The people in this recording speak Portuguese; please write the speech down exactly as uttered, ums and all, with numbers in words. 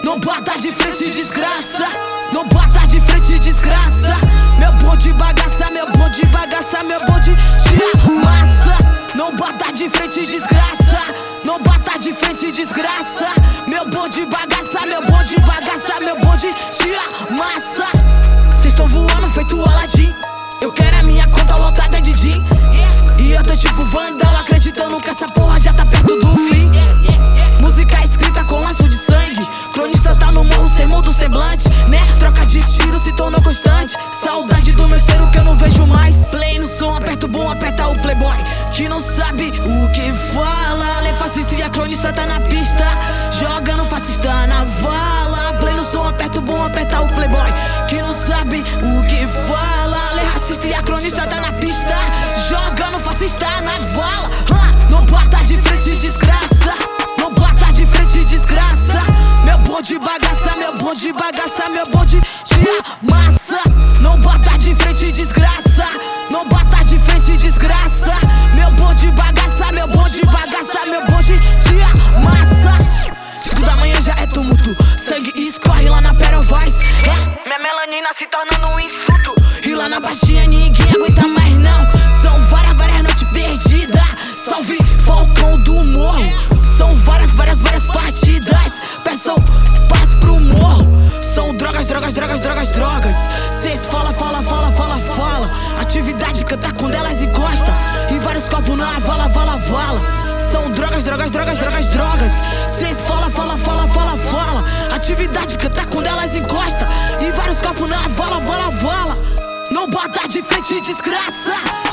Não bata de frente, desgraça. Não bata de frente, desgraça. Meu bonde bagaça, meu bonde bagaça, meu bonde de massa. Não bata de frente, desgraça. Não bata de frente, desgraça. Meu bonde bagaça, meu bonde bagaça, meu bonde de massa. Cês tão voando feito Aladdin. Eu quero a minha conta lotada de din. E eu tô tipo Vandal, acreditando que essa porra já tá perto do fim. Música escrita com laço de sangue. Cronista tá no morro, sermão do semblante, né? Troca de tiro se tornou constante. Saudade do meu ser, o que eu não vejo mais. Play no som, aperta o bom, aperta o playboy que não sabe o que fala. Lei fascista e a cronista tá na pista, jogando fascista na vala. Play no som, aperta o bom, aperta o playboy que não sabe o que fala. Lei racista e a cronista tá na pista, jogando fascista na vala. ah, Não bata de frente, desgraça. Não bata de frente, desgraça. Meu bonde bagaça, meu bonde bagaça, meu bonde de massa. Não bata de frente, desgraça. Não bata de frente, desgraça. Meu bonde bagaça, meu bonde bagaça, meu bonde de massa. Cinco da manhã já é tumulto, sangue escorre lá na Perovaz. É, minha melanina se tornando um insulto. E lá na baixinha ninguém aguenta mais não. São várias, várias noites perdidas. Salve Falcão do Morro. São várias, várias, várias partidas. Peçam paz pro morro. São drogas, drogas, drogas, drogas, drogas. Cês fala, fala, fala, fala, fala. Atividade cantar quando elas encosta. E vários copos na vala, vala, vala. São drogas, drogas, drogas, drogas, drogas. Cês fala, fala, fala, fala, fala. Atividade cantar quando elas encosta. E vários copos na vala, vala, vala. Não bata de frente, desgraça.